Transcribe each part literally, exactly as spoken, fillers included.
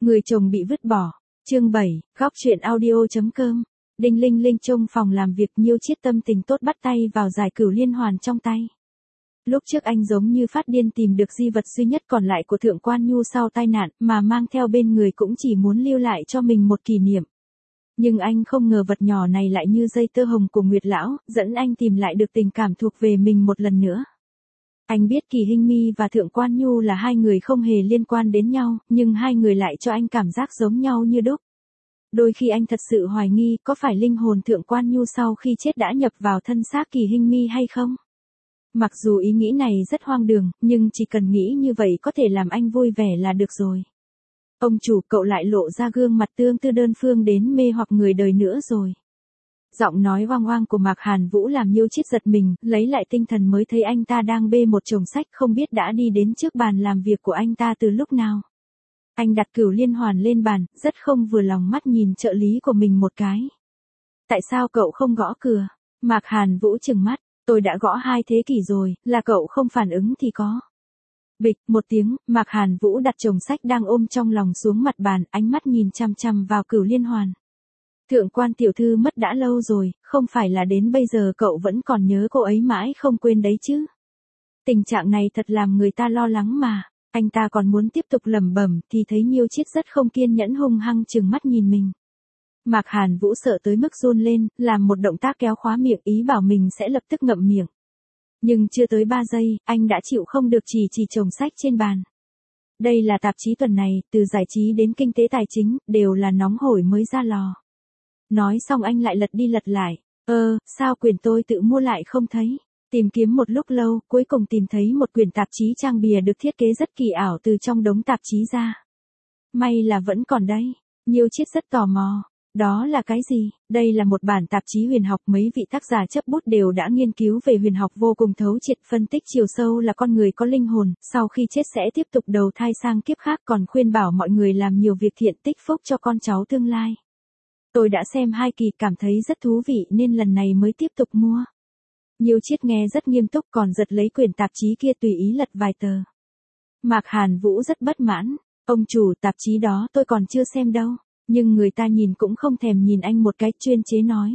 Người chồng bị vứt bỏ. Chương bảy, góc truyện audio chấm com. Đinh Linh Linh trong phòng làm việc, Nhiêu Chiết tâm tình tốt bắt tay vào giải cửu liên hoàn trong tay. Lúc trước anh giống như phát điên tìm được di vật duy nhất còn lại của Thượng Quan Nhu sau tai nạn, mà mang theo bên người cũng chỉ muốn lưu lại cho mình một kỷ niệm. Nhưng anh không ngờ vật nhỏ này lại như dây tơ hồng của Nguyệt Lão, dẫn anh tìm lại được tình cảm thuộc về mình một lần nữa. Anh biết Kỳ Hinh Mi và Thượng Quan Nhu là hai người không hề liên quan đến nhau, nhưng hai người lại cho anh cảm giác giống nhau như đúc. Đôi khi anh thật sự hoài nghi có phải linh hồn Thượng Quan Nhu sau khi chết đã nhập vào thân xác Kỳ Hinh Mi hay không? Mặc dù ý nghĩ này rất hoang đường, nhưng chỉ cần nghĩ như vậy có thể làm anh vui vẻ là được rồi. Ông chủ, cậu lại lộ ra gương mặt tương tư đơn phương đến mê hoặc người đời nữa rồi. Giọng nói oang oang của Mạc Hàn Vũ làm Nhiêu Chiết giật mình, lấy lại tinh thần mới thấy anh ta đang bê một chồng sách, không biết đã đi đến trước bàn làm việc của anh ta từ lúc nào. Anh đặt cửu liên hoàn lên bàn, rất không vừa lòng mắt nhìn trợ lý của mình một cái. Tại sao cậu không gõ cửa? Mạc Hàn Vũ trừng mắt, tôi đã gõ hai thế kỷ rồi, là cậu không phản ứng thì có. Bịch, một tiếng, Mạc Hàn Vũ đặt chồng sách đang ôm trong lòng xuống mặt bàn, ánh mắt nhìn chằm chằm vào cửu liên hoàn. Thượng Quan tiểu thư mất đã lâu rồi, không phải là đến bây giờ cậu vẫn còn nhớ cô ấy mãi không quên đấy chứ. Tình trạng này thật làm người ta lo lắng mà. Anh ta còn muốn tiếp tục lẩm bẩm thì thấy Nhiêu Chiết rất không kiên nhẫn hung hăng trừng mắt nhìn mình. Mạc Hàn Vũ sợ tới mức run lên, làm một động tác kéo khóa miệng, ý bảo mình sẽ lập tức ngậm miệng. Nhưng chưa tới ba giây, anh đã chịu không được chỉ chỉ chồng sách trên bàn. Đây là tạp chí tuần này, từ giải trí đến kinh tế tài chính, đều là nóng hổi mới ra lò. Nói xong anh lại lật đi lật lại. Ơ, sao quyển tôi tự mua lại không thấy? Tìm kiếm một lúc lâu, cuối cùng tìm thấy một quyển tạp chí trang bìa được thiết kế rất kỳ ảo từ trong đống tạp chí ra. May là vẫn còn đây. Nhiêu Chiết rất tò mò. Đó là cái gì? Đây là một bản tạp chí huyền học, mấy vị tác giả chấp bút đều đã nghiên cứu về huyền học vô cùng thấu triệt, phân tích chiều sâu là con người có linh hồn, sau khi chết sẽ tiếp tục đầu thai sang kiếp khác, còn khuyên bảo mọi người làm nhiều việc thiện tích phúc cho con cháu tương lai. Tôi đã xem hai kỳ, cảm thấy rất thú vị nên lần này mới tiếp tục mua. Nhiêu Chiết nghe rất nghiêm túc, còn giật lấy quyển tạp chí kia tùy ý lật vài tờ. Mạc Hàn Vũ rất bất mãn. Ông chủ, tạp chí đó tôi còn chưa xem đâu. Nhưng người ta nhìn cũng không thèm nhìn anh một cái, chuyên chế nói.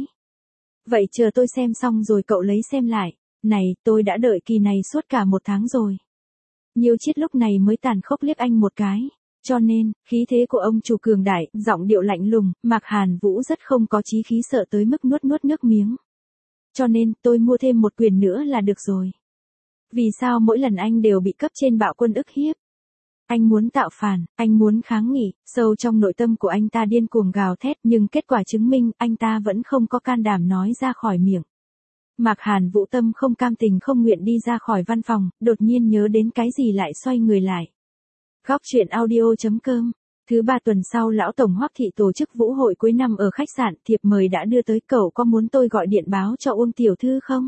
Vậy chờ tôi xem xong rồi cậu lấy xem lại. Này, tôi đã đợi kỳ này suốt cả một tháng rồi. Nhiêu Chiết lúc này mới tàn khốc liếc anh một cái. Cho nên, khí thế của ông chủ cường đại, giọng điệu lạnh lùng, Mạc Hàn Vũ rất không có chí khí, sợ tới mức nuốt nuốt nước miếng. Cho nên, tôi mua thêm một quyển nữa là được rồi. Vì sao mỗi lần anh đều bị cấp trên bạo quân ức hiếp? Anh muốn tạo phản, anh muốn kháng nghị, sâu trong nội tâm của anh ta điên cuồng gào thét, nhưng kết quả chứng minh anh ta vẫn không có can đảm nói ra khỏi miệng. Mạc Hàn Vũ tâm không cam tình không nguyện đi ra khỏi văn phòng, đột nhiên nhớ đến cái gì lại xoay người lại. Góc truyện audio chấm com. Thứ ba tuần sau, lão tổng Hoắc Thị tổ chức vũ hội cuối năm ở khách sạn, thiệp mời đã đưa tới, cậu có muốn tôi gọi điện báo cho Uông tiểu thư không?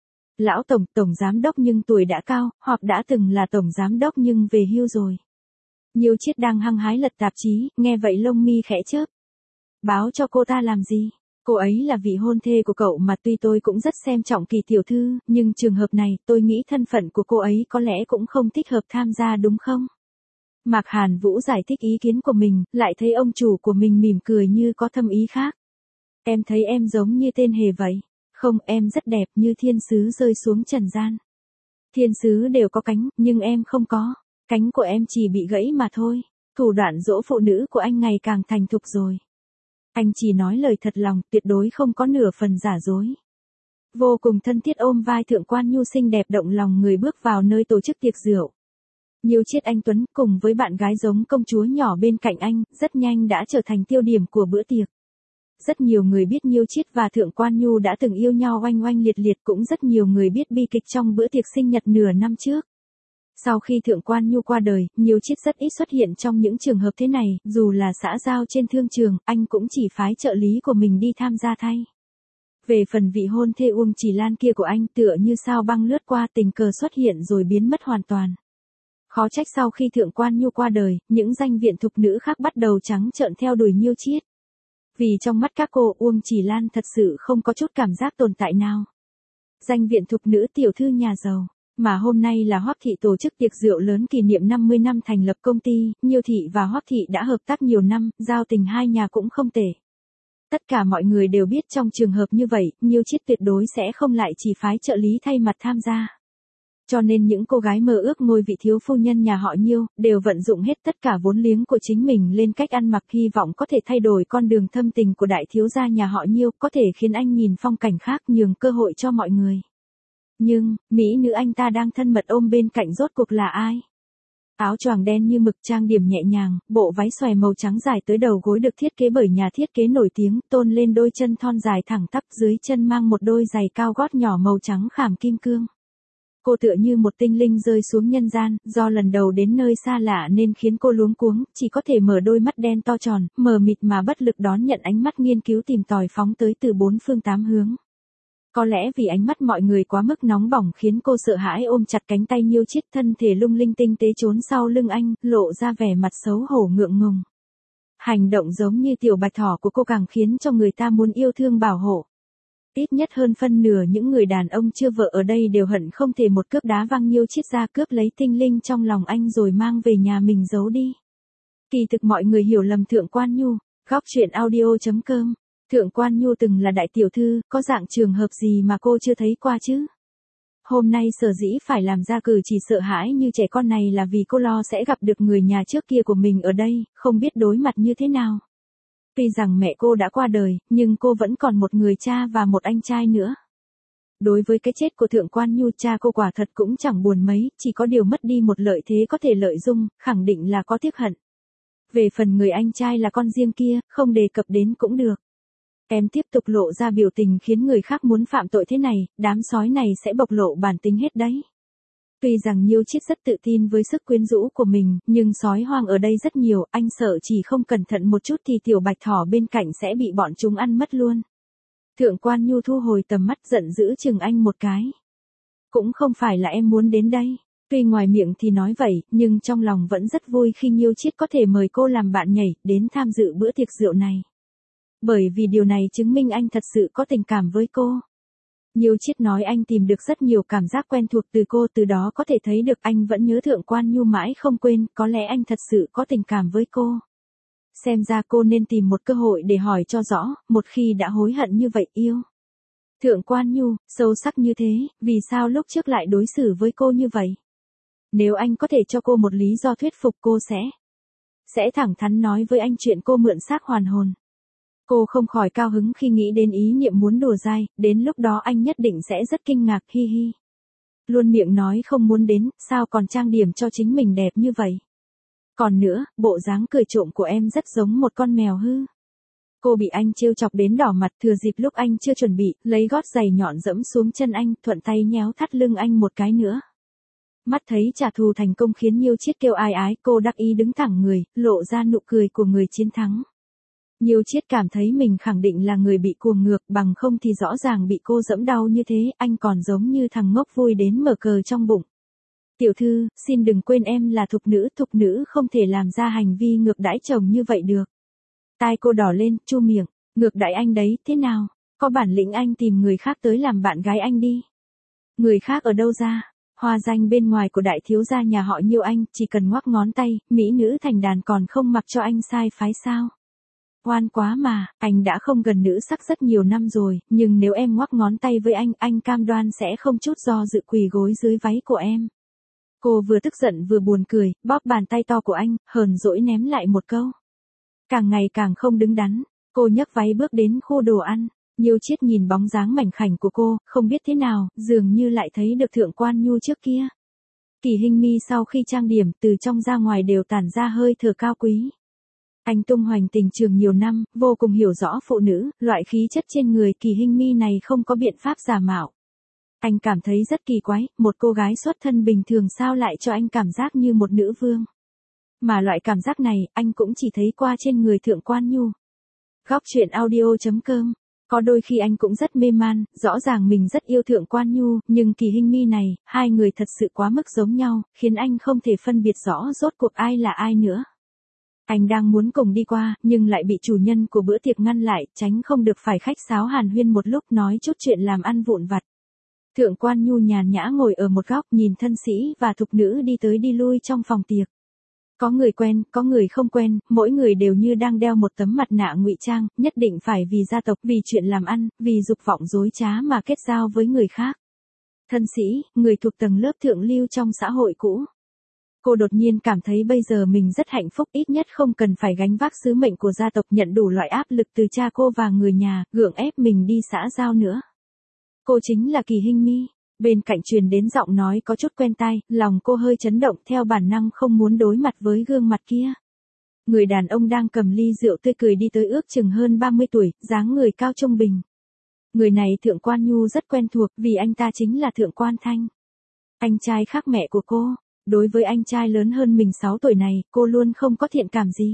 Lão tổng, tổng giám đốc nhưng tuổi đã cao, hoặc đã từng là tổng giám đốc nhưng về hưu rồi. Nhiêu Chiết đang hăng hái lật tạp chí, nghe vậy lông mi khẽ chớp. Báo cho cô ta làm gì? Cô ấy là vị hôn thê của cậu mà, tuy tôi cũng rất xem trọng Kỳ tiểu thư, nhưng trường hợp này tôi nghĩ thân phận của cô ấy có lẽ cũng không thích hợp tham gia đúng không? Mạc Hàn Vũ giải thích ý kiến của mình, lại thấy ông chủ của mình mỉm cười như có thâm ý khác. Em thấy em giống như tên hề vậy. Không, em rất đẹp như thiên sứ rơi xuống trần gian. Thiên sứ đều có cánh, nhưng em không có. Cánh của em chỉ bị gãy mà thôi. Thủ đoạn dỗ phụ nữ của anh ngày càng thành thục rồi. Anh chỉ nói lời thật lòng, tuyệt đối không có nửa phần giả dối. Vô cùng thân thiết ôm vai Thượng Quan Nhu xinh đẹp động lòng người bước vào nơi tổ chức tiệc rượu. Nhiêu Chiết anh tuấn cùng với bạn gái giống công chúa nhỏ bên cạnh anh, rất nhanh đã trở thành tiêu điểm của bữa tiệc. Rất nhiều người biết Nhiêu Chiết và Thượng Quan Nhu đã từng yêu nhau oanh oanh liệt liệt, cũng rất nhiều người biết bi kịch trong bữa tiệc sinh nhật nửa năm trước. Sau khi Thượng Quan Nhu qua đời, Nhiêu Chiết rất ít xuất hiện trong những trường hợp thế này, dù là xã giao trên thương trường, anh cũng chỉ phái trợ lý của mình đi tham gia thay. Về phần vị hôn thê Uông Chỉ Lan kia của anh, tựa như sao băng lướt qua, tình cờ xuất hiện rồi biến mất hoàn toàn. Khó trách sau khi Thượng Quan Nhu qua đời, những danh viện thục nữ khác bắt đầu trắng trợn theo đuổi Nhiêu Chiết. Vì trong mắt các cô, Uông Chỉ Lan thật sự không có chút cảm giác tồn tại nào. Danh viện thục nữ tiểu thư nhà giàu, mà hôm nay là Hoắc Thị tổ chức tiệc rượu lớn kỷ niệm năm mươi năm thành lập công ty, Nhiêu Thị và Hoắc Thị đã hợp tác nhiều năm, giao tình hai nhà cũng không tệ. Tất cả mọi người đều biết trong trường hợp như vậy, Nhiêu Chiết tuyệt đối sẽ không lại chỉ phái trợ lý thay mặt tham gia. Cho nên những cô gái mơ ước ngôi vị thiếu phu nhân nhà họ Nhiêu, đều vận dụng hết tất cả vốn liếng của chính mình lên cách ăn mặc, hy vọng có thể thay đổi con đường thâm tình của đại thiếu gia nhà họ Nhiêu, có thể khiến anh nhìn phong cảnh khác, nhường cơ hội cho mọi người. Nhưng, mỹ nữ anh ta đang thân mật ôm bên cạnh rốt cuộc là ai? Áo choàng đen như mực, trang điểm nhẹ nhàng, bộ váy xòe màu trắng dài tới đầu gối được thiết kế bởi nhà thiết kế nổi tiếng, tôn lên đôi chân thon dài thẳng tắp, dưới chân mang một đôi giày cao gót nhỏ màu trắng khảm kim cương. Cô tựa như một tinh linh rơi xuống nhân gian, do lần đầu đến nơi xa lạ nên khiến cô luống cuống, chỉ có thể mở đôi mắt đen to tròn, mờ mịt mà bất lực đón nhận ánh mắt nghiên cứu tìm tòi phóng tới từ bốn phương tám hướng. Có lẽ vì ánh mắt mọi người quá mức nóng bỏng khiến cô sợ hãi ôm chặt cánh tay Nhiêu Chiết, thân thể lung linh tinh tế trốn sau lưng anh, lộ ra vẻ mặt xấu hổ ngượng ngùng. Hành động giống như tiểu bạch thỏ của cô càng khiến cho người ta muốn yêu thương bảo hộ. Ít nhất hơn phân nửa những người đàn ông chưa vợ ở đây đều hận không thể một cước đá văng Nhiêu Chiết ra, cướp lấy tinh linh trong lòng anh rồi mang về nhà mình giấu đi. Kỳ thực mọi người hiểu lầm Thượng Quan Nhu. Góc truyện audio chấm com. Thượng Quan Nhu từng là đại tiểu thư, có dạng trường hợp gì mà cô chưa thấy qua chứ? Hôm nay sở dĩ phải làm ra cử chỉ sợ hãi như trẻ con này là vì cô lo sẽ gặp được người nhà trước kia của mình ở đây, không biết đối mặt như thế nào. Tuy rằng mẹ cô đã qua đời, nhưng cô vẫn còn một người cha và một anh trai nữa. Đối với cái chết của Thượng Quan Nhu, cha cô quả thật cũng chẳng buồn mấy, chỉ có điều mất đi một lợi thế có thể lợi dụng, khẳng định là có tiếc hận. Về phần người anh trai là con riêng kia, không đề cập đến cũng được. Em tiếp tục lộ ra biểu tình khiến người khác muốn phạm tội thế này, đám sói này sẽ bộc lộ bản tính hết đấy. Tuy rằng Nhiêu Chiết rất tự tin với sức quyến rũ của mình, nhưng sói hoang ở đây rất nhiều, anh sợ chỉ không cẩn thận một chút thì tiểu bạch thỏ bên cạnh sẽ bị bọn chúng ăn mất luôn. Thượng Quan Nhu thu hồi tầm mắt, giận dữ chừng anh một cái. Cũng không phải là em muốn đến đây. Tuy ngoài miệng thì nói vậy, nhưng trong lòng vẫn rất vui khi Nhiêu Chiết có thể mời cô làm bạn nhảy, đến tham dự bữa tiệc rượu này. Bởi vì điều này chứng minh anh thật sự có tình cảm với cô. Nhiêu Chiết nói anh tìm được rất nhiều cảm giác quen thuộc từ cô, từ đó có thể thấy được anh vẫn nhớ Thượng Quan Nhu mãi không quên, có lẽ anh thật sự có tình cảm với cô. Xem ra cô nên tìm một cơ hội để hỏi cho rõ, một khi đã hối hận như vậy yêu. Thượng Quan Nhu, sâu sắc như thế, vì sao lúc trước lại đối xử với cô như vậy? Nếu anh có thể cho cô một lý do thuyết phục, cô sẽ sẽ thẳng thắn nói với anh chuyện cô mượn xác hoàn hồn. Cô không khỏi cao hứng khi nghĩ đến ý niệm muốn đùa dai, đến lúc đó anh nhất định sẽ rất kinh ngạc, hi hi. Luôn miệng nói không muốn đến, sao còn trang điểm cho chính mình đẹp như vậy? Còn nữa, bộ dáng cười trộm của em rất giống một con mèo hư. Cô bị anh trêu chọc đến đỏ mặt, thừa dịp lúc anh chưa chuẩn bị, lấy gót giày nhọn dẫm xuống chân anh, thuận tay nhéo thắt lưng anh một cái nữa. Mắt thấy trả thù thành công khiến Nhiêu Chiết kêu ai ái, cô đắc ý đứng thẳng người, lộ ra nụ cười của người chiến thắng. Nhiêu Chiết cảm thấy mình khẳng định là người bị cuồng ngược, bằng không thì rõ ràng bị cô dẫm đau như thế, anh còn giống như thằng ngốc vui đến mở cờ trong bụng. Tiểu thư, xin đừng quên em là thục nữ, thục nữ không thể làm ra hành vi ngược đãi chồng như vậy được. Tai cô đỏ lên, chu miệng, ngược đãi anh đấy, thế nào? Có bản lĩnh anh tìm người khác tới làm bạn gái anh đi. Người khác ở đâu ra? Hoa danh bên ngoài của đại thiếu gia nhà họ Nhiêu anh, chỉ cần ngoắc ngón tay, mỹ nữ thành đàn còn không mặc cho anh sai phái sao? Oan quá mà, anh đã không gần nữ sắc rất nhiều năm rồi, nhưng nếu em ngoắc ngón tay với anh, anh cam đoan sẽ không chút do dự quỳ gối dưới váy của em. Cô vừa tức giận vừa buồn cười, bóp bàn tay to của anh, hờn dỗi ném lại một câu. Càng ngày càng không đứng đắn, cô nhấc váy bước đến khu đồ ăn. Nhiêu Chiết nhìn bóng dáng mảnh khảnh của cô, không biết thế nào, dường như lại thấy được Thượng Quan Nhu trước kia. Kỳ Hinh Mi sau khi trang điểm, từ trong ra ngoài đều tản ra hơi thở cao quý. Anh tung hoành tình trường nhiều năm, vô cùng hiểu rõ phụ nữ, loại khí chất trên người Kỳ Hinh Mi này không có biện pháp giả mạo. Anh cảm thấy rất kỳ quái, một cô gái xuất thân bình thường sao lại cho anh cảm giác như một nữ vương. Mà loại cảm giác này, anh cũng chỉ thấy qua trên người Thượng Quan Nhu. Góc truyện audio chấm com. Có đôi khi anh cũng rất mê man, rõ ràng mình rất yêu Thượng Quan Nhu, nhưng Kỳ Hinh Mi này, hai người thật sự quá mức giống nhau, khiến anh không thể phân biệt rõ rốt cuộc ai là ai nữa. Anh đang muốn cùng đi qua, nhưng lại bị chủ nhân của bữa tiệc ngăn lại, tránh không được phải khách sáo hàn huyên một lúc nói chút chuyện làm ăn vụn vặt. Thượng quan Nhu nhàn nhã ngồi ở một góc nhìn thân sĩ và thục nữ đi tới đi lui trong phòng tiệc. Có người quen, có người không quen, mỗi người đều như đang đeo một tấm mặt nạ ngụy trang, nhất định phải vì gia tộc, vì chuyện làm ăn, vì dục vọng dối trá mà kết giao với người khác. Thân sĩ, người thuộc tầng lớp thượng lưu trong xã hội cũ. Cô đột nhiên cảm thấy bây giờ mình rất hạnh phúc, ít nhất không cần phải gánh vác sứ mệnh của gia tộc, nhận đủ loại áp lực từ cha cô và người nhà, gượng ép mình đi xã giao nữa. Cô chính là Kỳ Hinh Mi. Bên cạnh truyền đến giọng nói có chút quen tai, lòng cô hơi chấn động, theo bản năng không muốn đối mặt với gương mặt kia. Người đàn ông đang cầm ly rượu tươi cười đi tới, ước chừng hơn ba mươi tuổi, dáng người cao trung bình. Người này Thượng quan Nhu rất quen thuộc, vì anh ta chính là Thượng quan Thanh. Anh trai khác mẹ của cô. Đối với anh trai lớn hơn mình sáu tuổi này, cô luôn không có thiện cảm gì.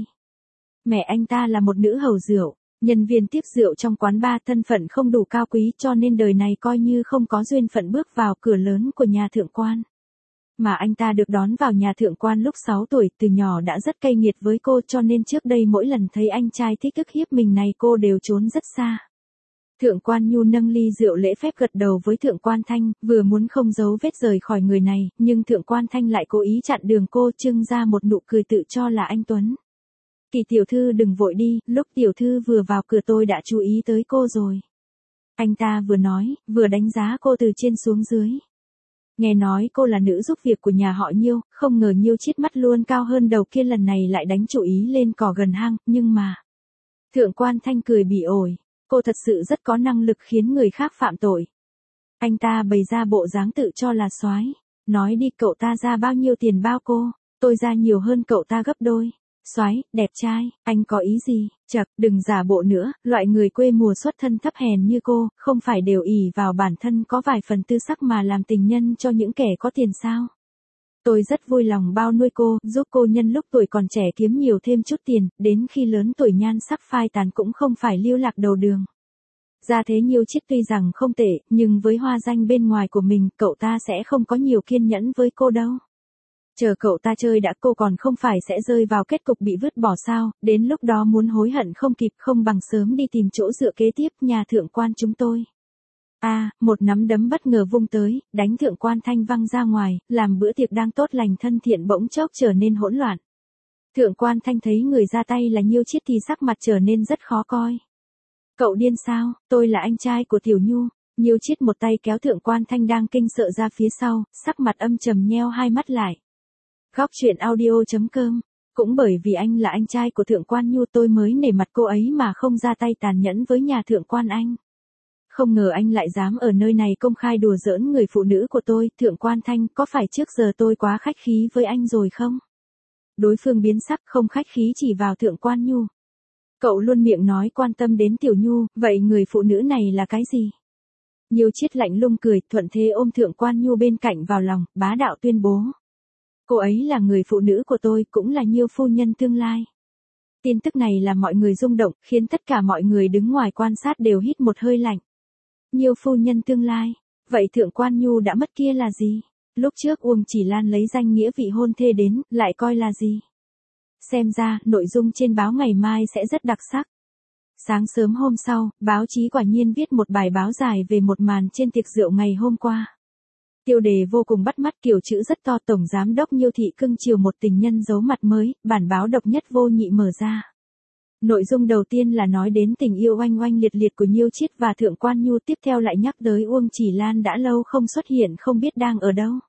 Mẹ anh ta là một nữ hầu rượu, nhân viên tiếp rượu trong quán bar, thân phận không đủ cao quý, cho nên đời này coi như không có duyên phận bước vào cửa lớn của nhà thượng quan. Mà anh ta được đón vào nhà thượng quan lúc sáu tuổi, từ nhỏ đã rất cay nghiệt với cô, cho nên trước đây mỗi lần thấy anh trai thích ức hiếp mình này cô đều trốn rất xa. Thượng quan Nhu nâng ly rượu lễ phép gật đầu với Thượng quan Thanh, vừa muốn không giấu vết rời khỏi người này, nhưng Thượng quan Thanh lại cố ý chặn đường cô, trưng ra một nụ cười tự cho là anh Tuấn. Kỳ tiểu thư đừng vội đi, lúc tiểu thư vừa vào cửa tôi đã chú ý tới cô rồi. Anh ta vừa nói, vừa đánh giá cô từ trên xuống dưới. Nghe nói cô là nữ giúp việc của nhà họ Nhiêu, không ngờ Nhiêu Chiết mắt luôn cao hơn đầu kia lần này lại đánh chủ ý lên cỏ gần hang, nhưng mà... Thượng quan Thanh cười bỉ ổi, cô thật sự rất có năng lực khiến người khác phạm tội. Anh ta bày ra bộ dáng tự cho là soái, nói đi, cậu ta ra bao nhiêu tiền bao cô, tôi ra nhiều hơn cậu ta gấp đôi. Soái, đẹp trai, anh có ý gì? Chậc, đừng giả bộ nữa, loại người quê mùa xuất thân thấp hèn như cô, không phải đều ỷ vào bản thân có vài phần tư sắc mà làm tình nhân cho những kẻ có tiền sao? Tôi rất vui lòng bao nuôi cô, giúp cô nhân lúc tuổi còn trẻ kiếm nhiều thêm chút tiền, đến khi lớn tuổi nhan sắc phai tàn cũng không phải lưu lạc đầu đường. Gia thế Nhiêu Chiết tuy rằng không tệ, nhưng với hoa danh bên ngoài của mình, cậu ta sẽ không có nhiều kiên nhẫn với cô đâu. Chờ cậu ta chơi đã, cô còn không phải sẽ rơi vào kết cục bị vứt bỏ sao, đến lúc đó muốn hối hận không kịp, không bằng sớm đi tìm chỗ dựa kế tiếp nhà thượng quan chúng tôi. A, à, một nắm đấm bất ngờ vung tới, đánh Thượng quan Thanh văng ra ngoài, làm bữa tiệc đang tốt lành thân thiện bỗng chốc trở nên hỗn loạn. Thượng quan Thanh thấy người ra tay là Nhiêu Chiết thì sắc mặt trở nên rất khó coi. Cậu điên sao, tôi là anh trai của Tiểu Nhu. Nhiêu Chiết một tay kéo Thượng quan Thanh đang kinh sợ ra phía sau, sắc mặt âm trầm nheo hai mắt lại. Góc truyện audio chấm com. Cũng bởi vì anh là anh trai của Thượng quan Nhu tôi mới nể mặt cô ấy mà không ra tay tàn nhẫn với nhà Thượng quan anh. Không ngờ anh lại dám ở nơi này công khai đùa giỡn người phụ nữ của tôi, Thượng quan Thanh, có phải trước giờ tôi quá khách khí với anh rồi không? Đối phương biến sắc, không khách khí chỉ vào Thượng quan Nhu. Cậu luôn miệng nói quan tâm đến Tiểu Nhu, vậy người phụ nữ này là cái gì? Nhiêu Chiết lạnh lùng cười, thuận thế ôm Thượng quan Nhu bên cạnh vào lòng, bá đạo tuyên bố. Cô ấy là người phụ nữ của tôi, cũng là Nhiêu phu nhân tương lai. Tin tức này làm mọi người rung động, khiến tất cả mọi người đứng ngoài quan sát đều hít một hơi lạnh. Nhiêu phu nhân tương lai, vậy Thượng quan Nhu đã mất kia là gì? Lúc trước Uông Chỉ Lan lấy danh nghĩa vị hôn thê đến, lại coi là gì? Xem ra, nội dung trên báo ngày mai sẽ rất đặc sắc. Sáng sớm hôm sau, báo chí quả nhiên viết một bài báo dài về một màn trên tiệc rượu ngày hôm qua. Tiêu đề vô cùng bắt mắt, kiểu chữ rất to, Tổng Giám đốc Nhiêu Thị cưng chiều một tình nhân giấu mặt mới, bản báo độc nhất vô nhị mở ra. Nội dung đầu tiên là nói đến tình yêu oanh oanh liệt liệt của Nhiêu Chiết và Thượng quan Nhu, tiếp theo lại nhắc tới Uông Chỉ Lan đã lâu không xuất hiện, không biết đang ở đâu.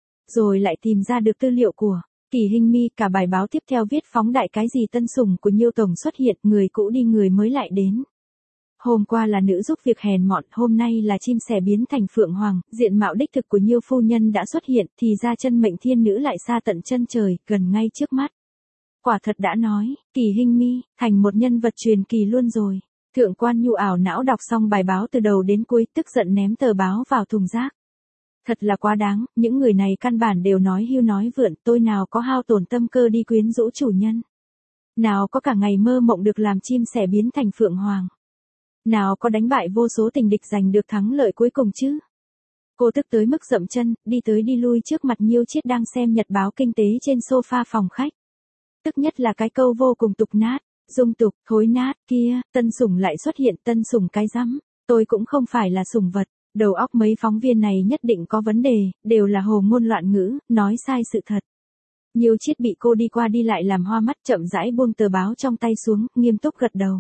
Rồi lại tìm ra được tư liệu của Kỳ Hinh Mi, cả bài báo tiếp theo viết phóng đại cái gì tân sủng của Nhiêu Tổng xuất hiện, người cũ đi người mới lại đến. Hôm qua là nữ giúp việc hèn mọn, hôm nay là chim sẻ biến thành phượng hoàng, diện mạo đích thực của Nhiêu phu nhân đã xuất hiện, thì ra chân mệnh thiên nữ lại xa tận chân trời, gần ngay trước mắt. Quả thật đã nói, Kỳ Hinh Mi, thành một nhân vật truyền kỳ luôn rồi. Thượng quan Nhu ảo não đọc xong bài báo từ đầu đến cuối, tức giận ném tờ báo vào thùng rác. Thật là quá đáng, những người này căn bản đều nói hưu nói vượn, tôi nào có hao tổn tâm cơ đi quyến rũ chủ nhân. Nào có cả ngày mơ mộng được làm chim sẻ biến thành phượng hoàng. Nào có đánh bại vô số tình địch giành được thắng lợi cuối cùng chứ. Cô tức tới mức dậm chân, đi tới đi lui trước mặt Nhiêu Chiết đang xem nhật báo kinh tế trên sofa phòng khách. Tức nhất là cái câu vô cùng tục nát, dung tục, thối nát, kia, tân sủng lại xuất hiện, tân sủng cái rắm, tôi cũng không phải là sủng vật. Đầu óc mấy phóng viên này nhất định có vấn đề, đều là hồ ngôn loạn ngữ, nói sai sự thật. Nhiêu Chiết bị cô đi qua đi lại làm hoa mắt, chậm rãi buông tờ báo trong tay xuống, nghiêm túc gật đầu.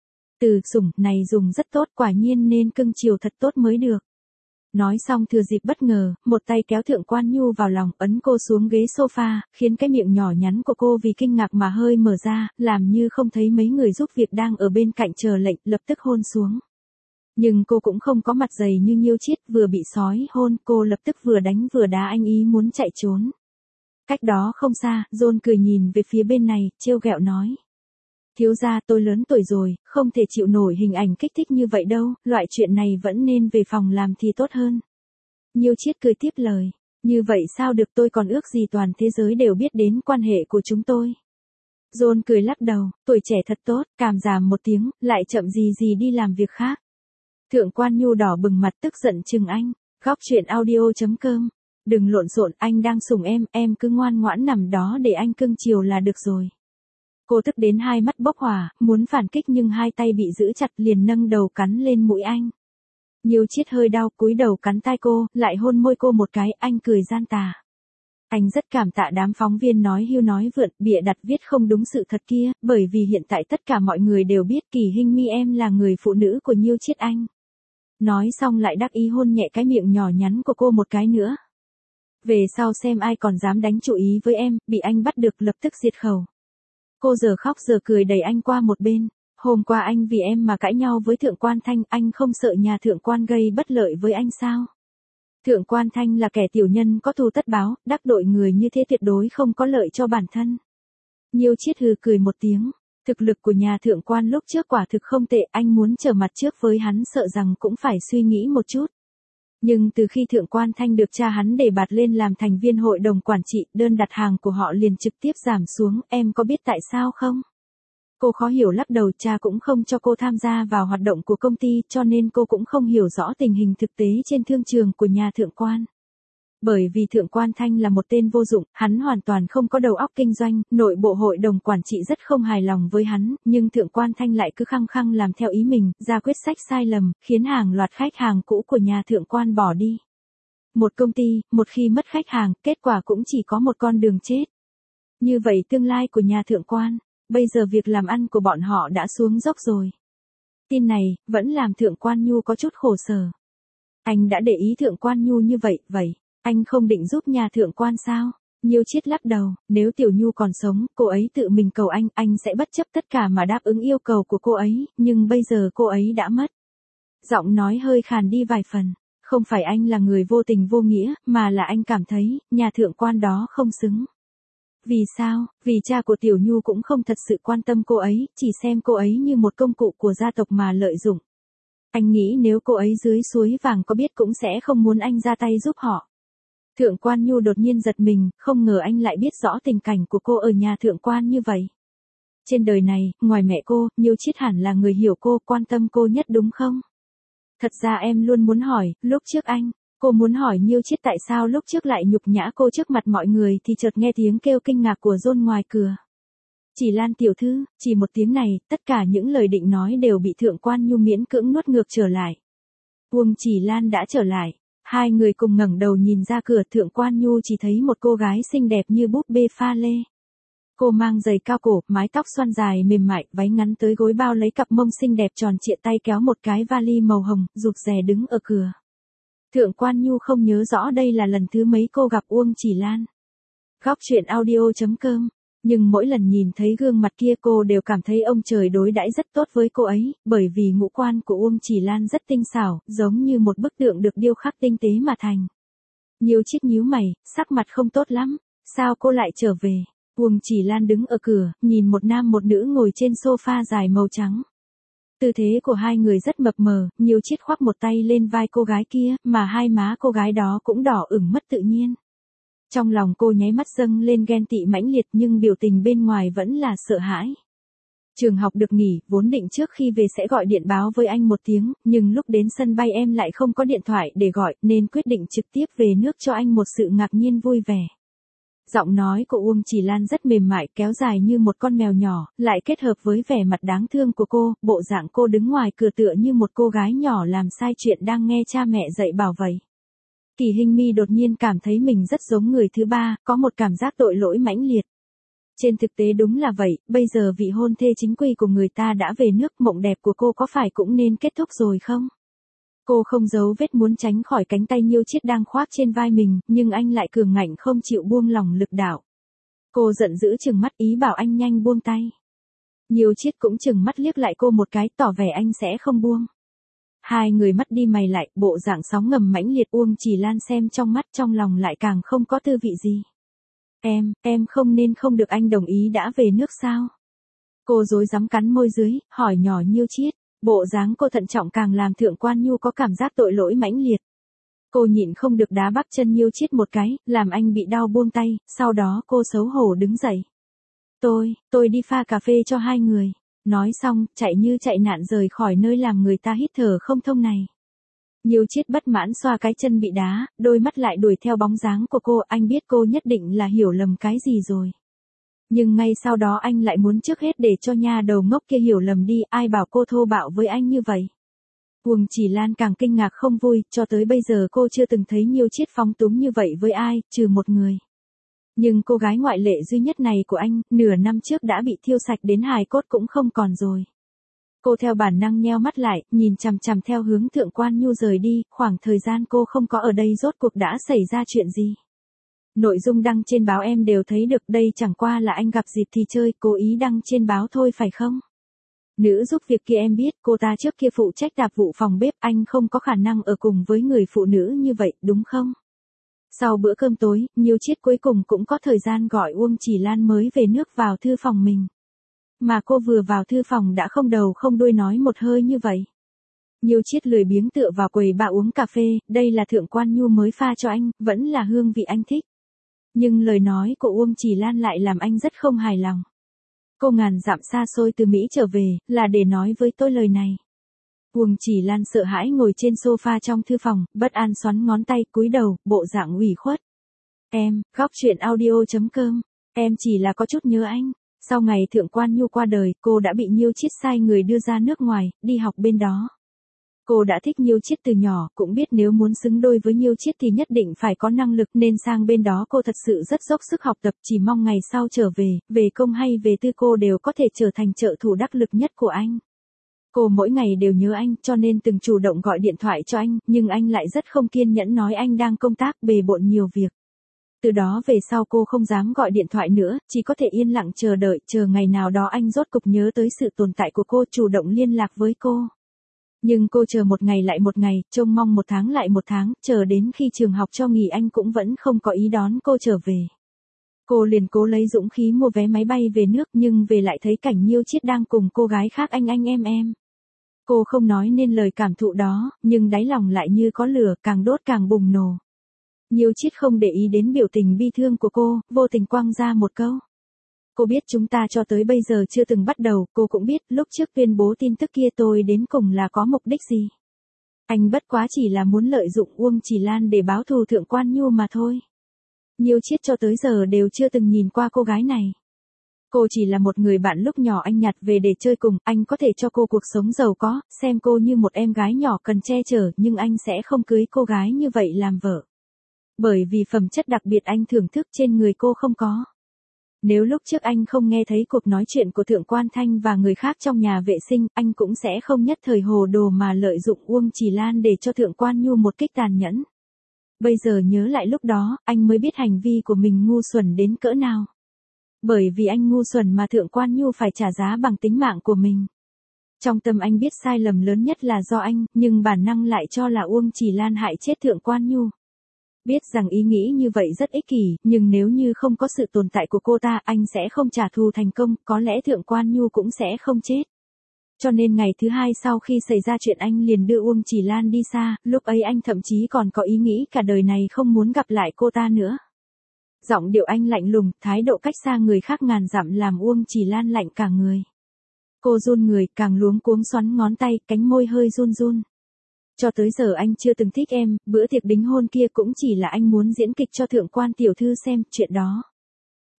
Từ sủng này dùng rất tốt, quả nhiên nên cưng chiều thật tốt mới được. Nói xong thừa dịp bất ngờ, một tay kéo Thượng Quan Nhu vào lòng, ấn cô xuống ghế sofa, khiến cái miệng nhỏ nhắn của cô vì kinh ngạc mà hơi mở ra, làm như không thấy mấy người giúp việc đang ở bên cạnh chờ lệnh, lập tức hôn xuống. Nhưng cô cũng không có mặt dày như Nhiêu Chiết, vừa bị sói hôn, cô lập tức vừa đánh vừa đá anh ý muốn chạy trốn. Cách đó không xa, John cười nhìn về phía bên này, trêu ghẹo nói. Thiếu gia, tôi lớn tuổi rồi, không thể chịu nổi hình ảnh kích thích như vậy đâu, loại chuyện này vẫn nên về phòng làm thì tốt hơn. Nhiêu Chiết cười tiếp lời, như vậy sao được, tôi còn ước gì toàn thế giới đều biết đến quan hệ của chúng tôi. John cười lắc đầu, tuổi trẻ thật tốt, cảm giảm một tiếng, lại chậm gì gì đi làm việc khác. Thượng Quan Nhu đỏ bừng mặt tức giận chừng anh, góc chuyện audio chấm com. Đừng lộn xộn, anh đang sủng em, em cứ ngoan ngoãn nằm đó để anh cưng chiều là được rồi. Cô tức đến hai mắt bốc hỏa, muốn phản kích nhưng hai tay bị giữ chặt, liền nâng đầu cắn lên mũi anh. Nhiêu Chiết hơi đau, cúi đầu cắn tai cô, lại hôn môi cô một cái, anh cười gian tà. Anh rất cảm tạ đám phóng viên nói hưu nói vượn, bịa đặt viết không đúng sự thật kia, bởi vì hiện tại tất cả mọi người đều biết Kỳ Hinh Mi em là người phụ nữ của Nhiêu Chiết anh. Nói xong lại đắc ý hôn nhẹ cái miệng nhỏ nhắn của cô một cái nữa. Về sau xem ai còn dám đánh chú ý với em, bị anh bắt được lập tức diệt khẩu. Cô giờ khóc giờ cười đẩy anh qua một bên. Hôm qua anh vì em mà cãi nhau với Thượng Quan Thanh, anh không sợ nhà Thượng Quan gây bất lợi với anh sao? Thượng Quan Thanh là kẻ tiểu nhân có thù tất báo, đắc tội người như thế tuyệt đối không có lợi cho bản thân. Nhiêu Chiết hừ cười một tiếng. Thực lực của nhà Thượng Quan lúc trước quả thực không tệ, anh muốn trở mặt trước với hắn sợ rằng cũng phải suy nghĩ một chút. Nhưng từ khi Thượng Quan Thanh được cha hắn đề bạt lên làm thành viên hội đồng quản trị, đơn đặt hàng của họ liền trực tiếp giảm xuống, em có biết tại sao không? Cô khó hiểu lắc đầu, cha cũng không cho cô tham gia vào hoạt động của công ty, cho nên cô cũng không hiểu rõ tình hình thực tế trên thương trường của nhà Thượng Quan. Bởi vì Thượng Quan Thanh là một tên vô dụng, hắn hoàn toàn không có đầu óc kinh doanh, nội bộ hội đồng quản trị rất không hài lòng với hắn, nhưng Thượng Quan Thanh lại cứ khăng khăng làm theo ý mình, ra quyết sách sai lầm, khiến hàng loạt khách hàng cũ của nhà Thượng Quan bỏ đi. Một công ty, một khi mất khách hàng, kết quả cũng chỉ có một con đường chết. Như vậy tương lai của nhà Thượng Quan, bây giờ việc làm ăn của bọn họ đã xuống dốc rồi. Tin này, vẫn làm Thượng Quan Nhu có chút khổ sở. Anh đã để ý Thượng Quan Nhu như vậy, vậy. Anh không định giúp nhà Thượng Quan sao? Nhiêu Chiết lắc đầu, nếu Tiểu Nhu còn sống, cô ấy tự mình cầu anh, anh sẽ bất chấp tất cả mà đáp ứng yêu cầu của cô ấy, nhưng bây giờ cô ấy đã mất. Giọng nói hơi khàn đi vài phần, không phải anh là người vô tình vô nghĩa, mà là anh cảm thấy, nhà Thượng Quan đó không xứng. Vì sao? Vì cha của Tiểu Nhu cũng không thật sự quan tâm cô ấy, chỉ xem cô ấy như một công cụ của gia tộc mà lợi dụng. Anh nghĩ nếu cô ấy dưới suối vàng có biết cũng sẽ không muốn anh ra tay giúp họ. Thượng Quan Nhu đột nhiên giật mình, không ngờ anh lại biết rõ tình cảnh của cô ở nhà Thượng Quan như vậy. Trên đời này, ngoài mẹ cô, Nhiêu Chiết hẳn là người hiểu cô, quan tâm cô nhất đúng không? Thật ra em luôn muốn hỏi, lúc trước anh, cô muốn hỏi Nhiêu Chiết tại sao lúc trước lại nhục nhã cô trước mặt mọi người thì chợt nghe tiếng kêu kinh ngạc của John ngoài cửa. Chỉ Lan tiểu thư, chỉ một tiếng này, tất cả những lời định nói đều bị Thượng Quan Nhu miễn cưỡng nuốt ngược trở lại. Uông Chỉ Lan đã trở lại. Hai người cùng ngẩng đầu nhìn ra cửa, Thượng Quan Nhu chỉ thấy một cô gái xinh đẹp như búp bê pha lê. Cô mang giày cao cổ, mái tóc xoăn dài mềm mại, váy ngắn tới gối bao lấy cặp mông xinh đẹp tròn trịa, tay kéo một cái vali màu hồng, rụt rè đứng ở cửa. Thượng Quan Nhu không nhớ rõ đây là lần thứ mấy cô gặp Uông Chỉ Lan. Góc chuyện audio chấm com. Nhưng mỗi lần nhìn thấy gương mặt kia cô đều cảm thấy ông trời đối đãi rất tốt với cô ấy, bởi vì ngũ quan của Uông Chỉ Lan rất tinh xảo, giống như một bức tượng được điêu khắc tinh tế mà thành. Nhiêu Chiết nhíu mày, sắc mặt không tốt lắm, sao cô lại trở về? Uông Chỉ Lan đứng ở cửa, nhìn một nam một nữ ngồi trên sofa dài màu trắng. Tư thế của hai người rất mập mờ, Nhiêu Chiết khoác một tay lên vai cô gái kia, mà hai má cô gái đó cũng đỏ ửng mất tự nhiên. Trong lòng cô nháy mắt dâng lên ghen tị mãnh liệt, nhưng biểu tình bên ngoài vẫn là sợ hãi. Trường học được nghỉ, vốn định trước khi về sẽ gọi điện báo với anh một tiếng, nhưng lúc đến sân bay em lại không có điện thoại để gọi, nên quyết định trực tiếp về nước cho anh một sự ngạc nhiên vui vẻ. Giọng nói của Uông Chỉ Lan rất mềm mại, kéo dài như một con mèo nhỏ, lại kết hợp với vẻ mặt đáng thương của cô, bộ dạng cô đứng ngoài cửa tựa như một cô gái nhỏ làm sai chuyện đang nghe cha mẹ dạy bảo vậy. Kỳ Hinh Mi đột nhiên cảm thấy mình rất giống người thứ ba, có một cảm giác tội lỗi mãnh liệt. Trên thực tế đúng là vậy, bây giờ vị hôn thê chính quy của người ta đã về nước, mộng đẹp của cô có phải cũng nên kết thúc rồi không? Cô không giấu vết muốn tránh khỏi cánh tay Nhiêu Chiết đang khoác trên vai mình, nhưng anh lại cường ngạnh không chịu buông lỏng lực đạo. Cô giận dữ trừng mắt ý bảo anh nhanh buông tay. Nhiêu Chiết cũng trừng mắt liếc lại cô một cái, tỏ vẻ anh sẽ không buông. Hai người mắt đi mày lại, bộ dạng sóng ngầm mãnh liệt. Uông Chỉ Lan xem trong mắt trong lòng lại càng không có tư vị gì. Em, em không nên không được anh đồng ý đã về nước sao? Cô rối rắm cắn môi dưới, hỏi nhỏ Nhiêu Chiết. Bộ dáng cô thận trọng càng làm Thượng Quan Nhu có cảm giác tội lỗi mãnh liệt. Cô nhịn không được đá bắp chân Nhiêu Chiết một cái, làm anh bị đau buông tay, sau đó cô xấu hổ đứng dậy. Tôi, tôi đi pha cà phê cho hai người. Nói xong, chạy như chạy nạn rời khỏi nơi làm người ta hít thở không thông này. Nhiêu Chiết bất mãn xoa cái chân bị đá, đôi mắt lại đuổi theo bóng dáng của cô, anh biết cô nhất định là hiểu lầm cái gì rồi. Nhưng ngay sau đó anh lại muốn trước hết để cho nha đầu ngốc kia hiểu lầm đi, ai bảo cô thô bạo với anh như vậy. Uông Chỉ Lan càng kinh ngạc không vui, cho tới bây giờ cô chưa từng thấy Nhiêu Chiết phóng túng như vậy với ai, trừ một người. Nhưng cô gái ngoại lệ duy nhất này của anh, nửa năm trước đã bị thiêu sạch đến hài cốt cũng không còn rồi. Cô theo bản năng nheo mắt lại, nhìn chằm chằm theo hướng Thượng Quan Nhu rời đi, khoảng thời gian cô không có ở đây rốt cuộc đã xảy ra chuyện gì. Nội dung đăng trên báo em đều thấy được, đây chẳng qua là anh gặp dịp thì chơi, cố ý đăng trên báo thôi phải không? Nữ giúp việc kia em biết, cô ta trước kia phụ trách tạp vụ phòng bếp, anh không có khả năng ở cùng với người phụ nữ như vậy, đúng không? Sau bữa cơm tối, Nhiêu Chiết cuối cùng cũng có thời gian gọi Uông Chỉ Lan mới về nước vào thư phòng mình. Mà cô vừa vào thư phòng đã không đầu không đuôi nói một hơi như vậy. Nhiêu Chiết lười biếng tựa vào quầy bà uống cà phê, đây là Thượng Quan Nhu mới pha cho anh, vẫn là hương vị anh thích. Nhưng lời nói của Uông Chỉ Lan lại làm anh rất không hài lòng. Cô ngàn dặm xa xôi từ Mỹ trở về, là để nói với tôi lời này. Uông Chỉ Lan sợ hãi ngồi trên sofa trong thư phòng, bất an xoắn ngón tay, cúi đầu, bộ dạng ủy khuất. Em, góc truyện audio chấm com, em chỉ là có chút nhớ anh. Sau ngày Thượng Quan Nhu qua đời, cô đã bị Nhiêu Chiết sai người đưa ra nước ngoài, đi học bên đó. Cô đã thích Nhiêu Chiết từ nhỏ, cũng biết nếu muốn xứng đôi với Nhiêu Chiết thì nhất định phải có năng lực, nên sang bên đó cô thật sự rất dốc sức học tập, chỉ mong ngày sau trở về, về công hay về tư cô đều có thể trở thành trợ thủ đắc lực nhất của anh. Cô mỗi ngày đều nhớ anh, cho nên từng chủ động gọi điện thoại cho anh, nhưng anh lại rất không kiên nhẫn nói anh đang công tác, bề bộn nhiều việc. Từ đó về sau cô không dám gọi điện thoại nữa, chỉ có thể yên lặng chờ đợi, chờ ngày nào đó anh rốt cục nhớ tới sự tồn tại của cô, chủ động liên lạc với cô. Nhưng cô chờ một ngày lại một ngày, trông mong một tháng lại một tháng, chờ đến khi trường học cho nghỉ anh cũng vẫn không có ý đón cô trở về. Cô liền cố lấy dũng khí mua vé máy bay về nước, nhưng về lại thấy cảnh Nhiêu Chiết đang cùng cô gái khác anh anh em em. Cô không nói nên lời cảm thụ đó, nhưng đáy lòng lại như có lửa, càng đốt càng bùng nổ. Nhiêu Chiết không để ý đến biểu tình bi thương của cô, vô tình quăng ra một câu. Cô biết chúng ta cho tới bây giờ chưa từng bắt đầu, cô cũng biết lúc trước tuyên bố tin tức kia tôi đến cùng là có mục đích gì. Anh bất quá chỉ là muốn lợi dụng Uông Chỉ Lan để báo thù Thượng Quan Nhu mà thôi. Nhiêu Chiết cho tới giờ đều chưa từng nhìn qua cô gái này. Cô chỉ là một người bạn lúc nhỏ anh nhặt về để chơi cùng, anh có thể cho cô cuộc sống giàu có, xem cô như một em gái nhỏ cần che chở, nhưng anh sẽ không cưới cô gái như vậy làm vợ. Bởi vì phẩm chất đặc biệt anh thưởng thức trên người cô không có. Nếu lúc trước anh không nghe thấy cuộc nói chuyện của Thượng Quan Thanh và người khác trong nhà vệ sinh, anh cũng sẽ không nhất thời hồ đồ mà lợi dụng Uông Chỉ Lan để cho Thượng Quan Nhu một kích tàn nhẫn. Bây giờ nhớ lại lúc đó, anh mới biết hành vi của mình ngu xuẩn đến cỡ nào. Bởi vì anh ngu xuẩn mà Thượng Quan Nhu phải trả giá bằng tính mạng của mình. Trong tâm anh biết sai lầm lớn nhất là do anh, nhưng bản năng lại cho là Uông Chỉ Lan hại chết Thượng Quan Nhu. Biết rằng ý nghĩ như vậy rất ích kỷ, nhưng nếu như không có sự tồn tại của cô ta, anh sẽ không trả thù thành công, có lẽ Thượng Quan Nhu cũng sẽ không chết. Cho nên ngày thứ hai sau khi xảy ra chuyện anh liền đưa Uông Chỉ Lan đi xa, lúc ấy anh thậm chí còn có ý nghĩ cả đời này không muốn gặp lại cô ta nữa. Giọng điệu anh lạnh lùng, thái độ cách xa người khác ngàn dặm làm Uông Chỉ Lan lạnh cả người. Cô run người, càng luống cuống xoắn ngón tay, cánh môi hơi run run. Cho tới giờ anh chưa từng thích em, bữa tiệc đính hôn kia cũng chỉ là anh muốn diễn kịch cho Thượng Quan tiểu thư xem, chuyện đó.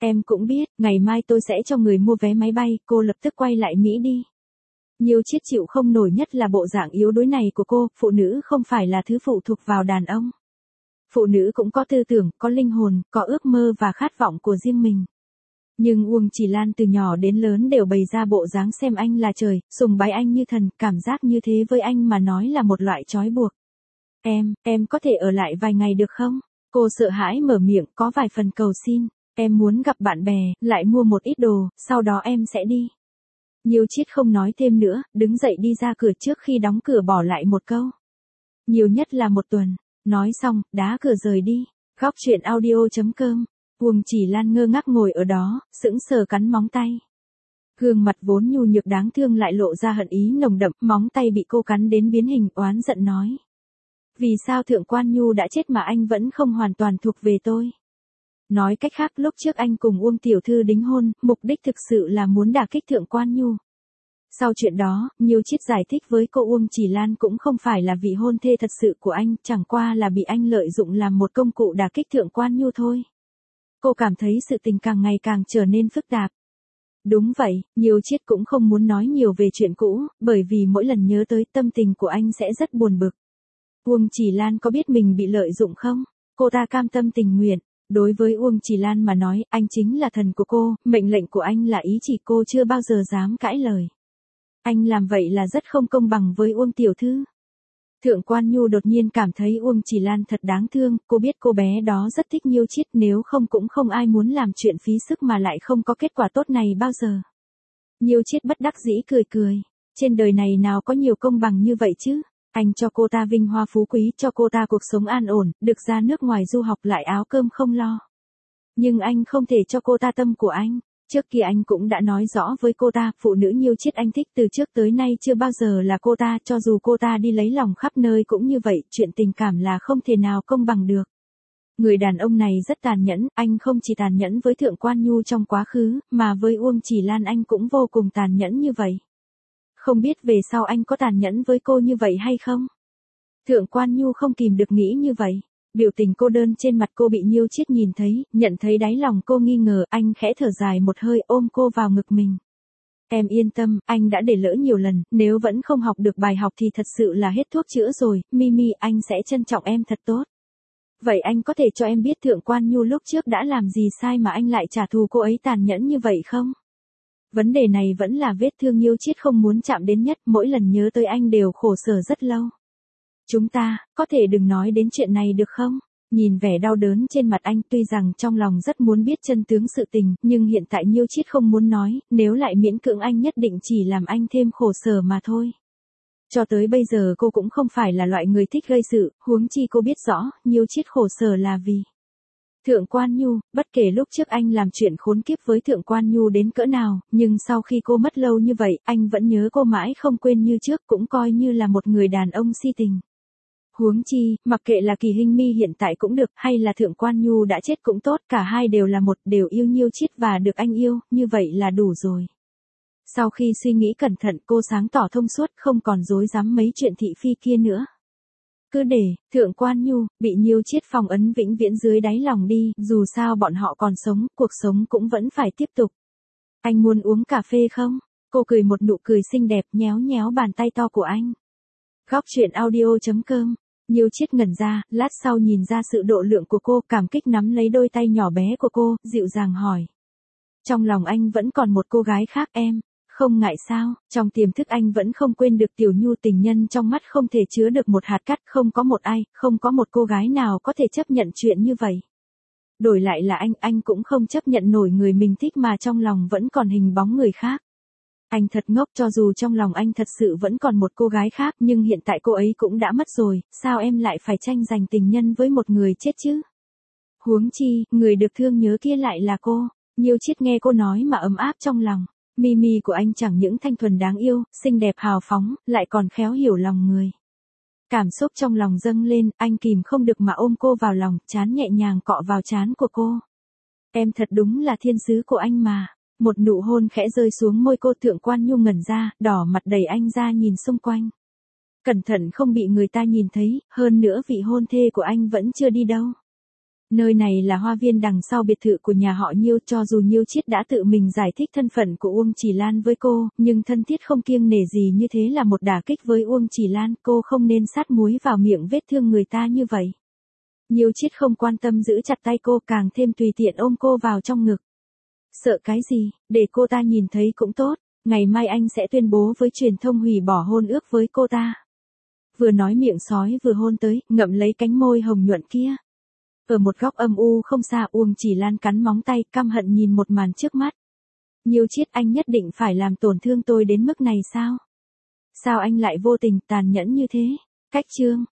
Em cũng biết, ngày mai tôi sẽ cho người mua vé máy bay, cô lập tức quay lại Mỹ đi. Nhiêu Chiết chịu không nổi nhất là bộ dạng yếu đuối này của cô, phụ nữ không phải là thứ phụ thuộc vào đàn ông. Phụ nữ cũng có tư tưởng, có linh hồn, có ước mơ và khát vọng của riêng mình. Nhưng Uông Chỉ Lan từ nhỏ đến lớn đều bày ra bộ dáng xem anh là trời, sùng bái anh như thần, cảm giác như thế với anh mà nói là một loại trói buộc. Em, em có thể ở lại vài ngày được không? Cô sợ hãi mở miệng, có vài phần cầu xin. Em muốn gặp bạn bè, lại mua một ít đồ, sau đó em sẽ đi. Nhiêu Chiết không nói thêm nữa, đứng dậy đi ra cửa trước khi đóng cửa bỏ lại một câu. Nhiều nhất là một tuần. Nói xong, đá cửa rời đi. Góc truyện audio chấm com. Uông Chỉ Lan ngơ ngác ngồi ở đó, sững sờ cắn móng tay. Gương mặt vốn nhu nhược đáng thương lại lộ ra hận ý nồng đậm, móng tay bị cô cắn đến biến hình, oán giận nói. Vì sao Thượng Quan Nhu đã chết mà anh vẫn không hoàn toàn thuộc về tôi? Nói cách khác, lúc trước anh cùng Uông tiểu thư đính hôn, mục đích thực sự là muốn đả kích Thượng Quan Nhu. Sau chuyện đó, Nhiêu Chiết giải thích với cô Uông Chỉ Lan cũng không phải là vị hôn thê thật sự của anh, chẳng qua là bị anh lợi dụng làm một công cụ đả kích Thượng Quan Nhu thôi. Cô cảm thấy sự tình càng ngày càng trở nên phức tạp. Đúng vậy, Nhiêu Chiết cũng không muốn nói nhiều về chuyện cũ, bởi vì mỗi lần nhớ tới tâm tình của anh sẽ rất buồn bực. Uông Chỉ Lan có biết mình bị lợi dụng không? Cô ta cam tâm tình nguyện. Đối với Uông Chỉ Lan mà nói, anh chính là thần của cô, mệnh lệnh của anh là ý chỉ, cô chưa bao giờ dám cãi lời. Anh làm vậy là rất không công bằng với Uông tiểu thư. Thượng Quan Nhu đột nhiên cảm thấy Uông Chỉ Lan thật đáng thương, cô biết cô bé đó rất thích Nhiêu Chiết, nếu không cũng không ai muốn làm chuyện phí sức mà lại không có kết quả tốt này bao giờ. Nhiêu Chiết bất đắc dĩ cười cười, trên đời này nào có nhiều công bằng như vậy chứ? Anh cho cô ta vinh hoa phú quý, cho cô ta cuộc sống an ổn, được ra nước ngoài du học lại áo cơm không lo. Nhưng anh không thể cho cô ta tâm của anh. Trước kia anh cũng đã nói rõ với cô ta, phụ nữ Nhiêu Chiết anh thích từ trước tới nay chưa bao giờ là cô ta, cho dù cô ta đi lấy lòng khắp nơi cũng như vậy, chuyện tình cảm là không thể nào công bằng được. Người đàn ông này rất tàn nhẫn, anh không chỉ tàn nhẫn với Thượng Quan Nhu trong quá khứ, mà với Uông Chỉ Lan anh cũng vô cùng tàn nhẫn như vậy. Không biết về sau anh có tàn nhẫn với cô như vậy hay không? Thượng Quan Nhu không kìm được nghĩ như vậy. Biểu tình cô đơn trên mặt cô bị Nhiêu Chiết nhìn thấy, nhận thấy đáy lòng cô nghi ngờ, anh khẽ thở dài một hơi ôm cô vào ngực mình. Em yên tâm, anh đã để lỡ nhiều lần, nếu vẫn không học được bài học thì thật sự là hết thuốc chữa rồi, Mimi, anh sẽ trân trọng em thật tốt. Vậy anh có thể cho em biết Thượng Quan Nhu lúc trước đã làm gì sai mà anh lại trả thù cô ấy tàn nhẫn như vậy không? Vấn đề này vẫn là vết thương Nhiêu Chiết không muốn chạm đến nhất, mỗi lần nhớ tới anh đều khổ sở rất lâu. Chúng ta, có thể đừng nói đến chuyện này được không? Nhìn vẻ đau đớn trên mặt anh, tuy rằng trong lòng rất muốn biết chân tướng sự tình, nhưng hiện tại Nhiêu Chiết không muốn nói, nếu lại miễn cưỡng anh nhất định chỉ làm anh thêm khổ sở mà thôi. Cho tới bây giờ cô cũng không phải là loại người thích gây sự, huống chi cô biết rõ, Nhiêu Chiết khổ sở là vì Thượng Quan Nhu, bất kể lúc trước anh làm chuyện khốn kiếp với Thượng Quan Nhu đến cỡ nào, nhưng sau khi cô mất lâu như vậy, anh vẫn nhớ cô mãi không quên như trước, cũng coi như là một người đàn ông si tình. Huống chi, mặc kệ là Kỳ Hinh Mi hiện tại cũng được, hay là Thượng Quan Nhu đã chết cũng tốt, cả hai đều là một, đều yêu Nhiêu Chiết và được anh yêu, như vậy là đủ rồi. Sau khi suy nghĩ cẩn thận, cô sáng tỏ thông suốt, không còn dối dám mấy chuyện thị phi kia nữa. Cứ để Thượng Quan Nhu bị Nhiêu Chiết phong ấn vĩnh viễn dưới đáy lòng đi, dù sao bọn họ còn sống, cuộc sống cũng vẫn phải tiếp tục. Anh muốn uống cà phê không? Cô cười một nụ cười xinh đẹp, nhéo nhéo bàn tay to của anh. Góc truyện audio chấm com. Nhiêu Chiết ngẩn ra, lát sau nhìn ra sự độ lượng của cô, cảm kích nắm lấy đôi tay nhỏ bé của cô, dịu dàng hỏi. Trong lòng anh vẫn còn một cô gái khác em, không ngại sao? Trong tiềm thức anh vẫn không quên được Tiểu Nhu tình nhân trong mắt không thể chứa được một hạt cát, không có một ai, không có một cô gái nào có thể chấp nhận chuyện như vậy. Đổi lại là anh, anh cũng không chấp nhận nổi người mình thích mà trong lòng vẫn còn hình bóng người khác. Anh thật ngốc, cho dù trong lòng anh thật sự vẫn còn một cô gái khác, nhưng hiện tại cô ấy cũng đã mất rồi, sao em lại phải tranh giành tình nhân với một người chết chứ? Huống chi, người được thương nhớ kia lại là cô. Nhiêu Chiết nghe cô nói mà ấm áp trong lòng. Mimi của anh chẳng những thanh thuần đáng yêu, xinh đẹp hào phóng, lại còn khéo hiểu lòng người. Cảm xúc trong lòng dâng lên, anh kìm không được mà ôm cô vào lòng, trán nhẹ nhàng cọ vào trán của cô. Em thật đúng là thiên sứ của anh mà. Một nụ hôn khẽ rơi xuống môi cô. Thượng Quan Nhu ngẩn ra, đỏ mặt đẩy anh ra nhìn xung quanh. Cẩn thận không bị người ta nhìn thấy, hơn nữa vị hôn thê của anh vẫn chưa đi đâu. Nơi này là hoa viên đằng sau biệt thự của nhà họ Nhiêu, cho dù Nhiêu Chiết đã tự mình giải thích thân phận của Uông Chỉ Lan với cô, nhưng thân thiết không kiêng nể gì như thế là một đả kích với Uông Chỉ Lan, cô không nên sát muối vào miệng vết thương người ta như vậy. Nhiêu Chiết không quan tâm giữ chặt tay cô, càng thêm tùy tiện ôm cô vào trong ngực. Sợ cái gì, để cô ta nhìn thấy cũng tốt, ngày mai anh sẽ tuyên bố với truyền thông hủy bỏ hôn ước với cô ta. Vừa nói miệng sói vừa hôn tới, ngậm lấy cánh môi hồng nhuận kia. Ở một góc âm u không xa, Uông Chỉ Lan cắn móng tay, căm hận nhìn một màn trước mắt. Nhiêu Chiết, anh nhất định phải làm tổn thương tôi đến mức này sao? Sao anh lại vô tình tàn nhẫn như thế? Cách chương